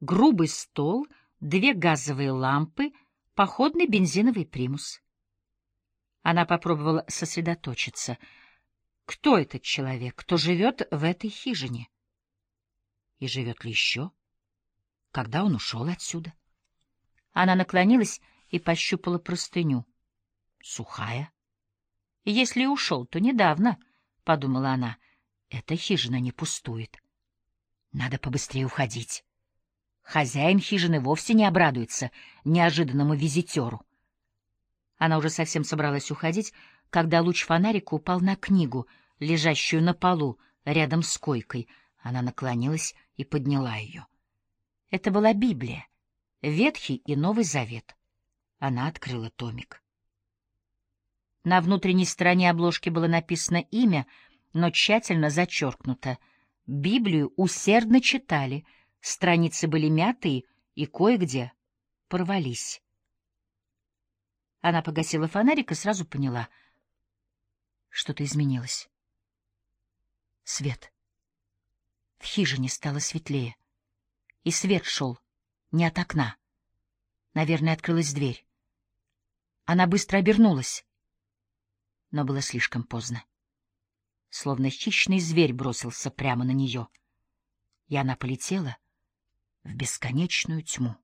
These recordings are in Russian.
грубый стол, 2 газовые лампы, походный бензиновый примус. Она попробовала сосредоточиться. Кто этот человек, кто живет в этой хижине? И живет ли еще? Когда он ушел отсюда? Она наклонилась и пощупала простыню. Сухая. И если и ушел, то недавно, — подумала она. Эта хижина не пустует. Надо побыстрее уходить. Хозяин хижины вовсе не обрадуется неожиданному визитеру. Она уже совсем собралась уходить, когда луч фонарика упал на книгу, лежащую на полу рядом с койкой. Она наклонилась и подняла ее. Это была Библия, Ветхий и Новый Завет. Она открыла томик. На внутренней стороне обложки было написано имя, но тщательно зачеркнуто. Библию усердно читали, страницы были мятые и кое-где порвались. Она погасила фонарик и сразу поняла. Что-то изменилось. Свет. В хижине стало светлее. И свет шел не от окна. Наверное, открылась дверь. Она быстро обернулась. Но было слишком поздно. Словно хищный зверь бросился прямо на нее. И она полетела в бесконечную тьму.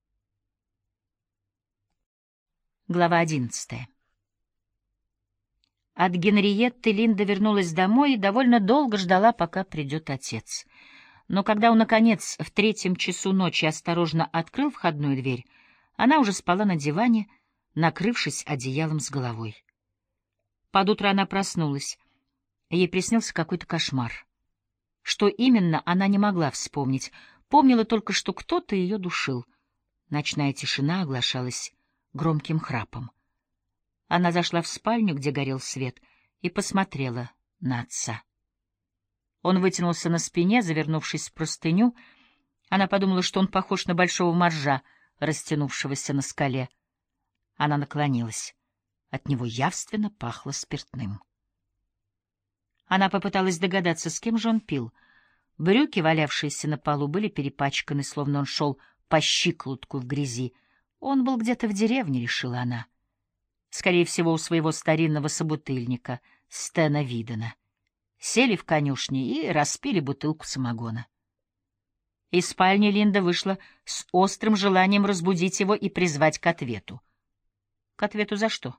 Глава 11. От Генриетты Линда вернулась домой и довольно долго ждала, пока придет отец. Но когда он, наконец, в 3 часу ночи осторожно открыл входную дверь, она уже спала на диване, накрывшись одеялом с головой. Под утро она проснулась. Ей приснился какой-то кошмар. Что именно, она не могла вспомнить. Помнила только, что кто-то ее душил. Ночная тишина оглашалась громким храпом. Она зашла в спальню, где горел свет, и посмотрела на отца. Он вытянулся на спине, завернувшись в простыню. Она подумала, что он похож на большого моржа, растянувшегося на скале. Она наклонилась. От него явственно пахло спиртным. Она попыталась догадаться, с кем же он пил. Брюки, валявшиеся на полу, были перепачканы, словно он шел по щиколотку в грязи. Он был где-то в деревне, решила она. Скорее всего, у своего старинного собутыльника, Стена Видена. Сели в конюшне и распили бутылку самогона. Из спальни Линда вышла с острым желанием разбудить его и призвать к ответу. К ответу за что?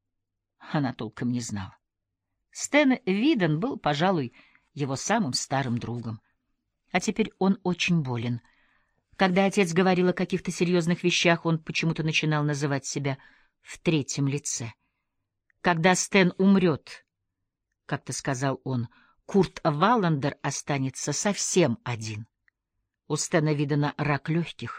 Она толком не знала. Стэн Виден был, пожалуй, его самым старым другом. А теперь он очень болен. Когда отец говорил о каких-то серьезных вещах, он почему-то начинал называть себя в 3-м лице. «Когда Стэн умрет», — как-то сказал он, — «Курт Валландер останется совсем один. У Стэна Видена рак легких».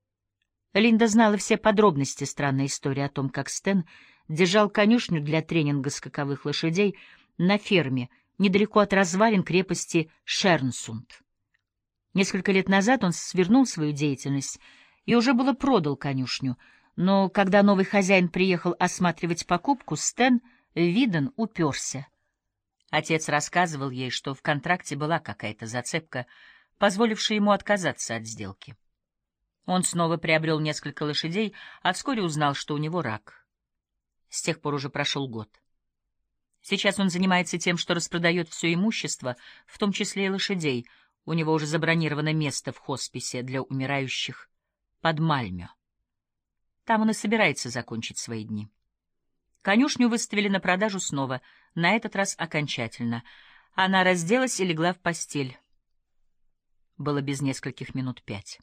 Линда знала все подробности странной истории о том, как Стэн держал конюшню для тренинга скаковых лошадей на ферме недалеко от развалин крепости Шернсунд. Несколько лет назад он свернул свою деятельность и уже было продал конюшню, но когда новый хозяин приехал осматривать покупку, Стэн Виден уперся. Отец рассказывал ей, что в контракте была какая-то зацепка, позволившая ему отказаться от сделки. Он снова приобрел несколько лошадей, а вскоре узнал, что у него рак. С тех пор уже прошел год. Сейчас он занимается тем, что распродает все имущество, в том числе и лошадей. У него уже забронировано место в хосписе для умирающих под Мальмё. Там он и собирается закончить свои дни. Конюшню выставили на продажу снова, на этот раз окончательно. Она разделась и легла в постель. Было без нескольких минут 5.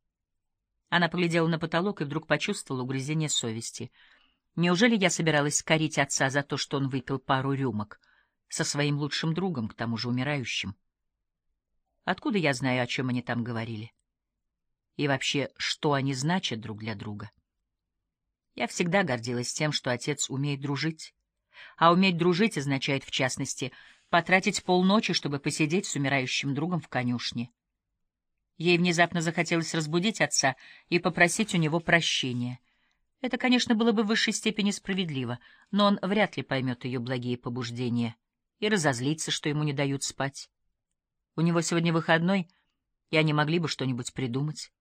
Она поглядела на потолок и вдруг почувствовала угрызение совести. Неужели я собиралась корить отца за то, что он выпил пару рюмок со своим лучшим другом, к тому же умирающим? Откуда я знаю, о чем они там говорили? И вообще, что они значат друг для друга? Я всегда гордилась тем, что отец умеет дружить. А уметь дружить означает, в частности, потратить полночи, чтобы посидеть с умирающим другом в конюшне. Ей внезапно захотелось разбудить отца и попросить у него прощения. Это, конечно, было бы в высшей степени справедливо, но он вряд ли поймет ее благие побуждения и разозлится, что ему не дают спать. У него сегодня выходной, и они могли бы что-нибудь придумать.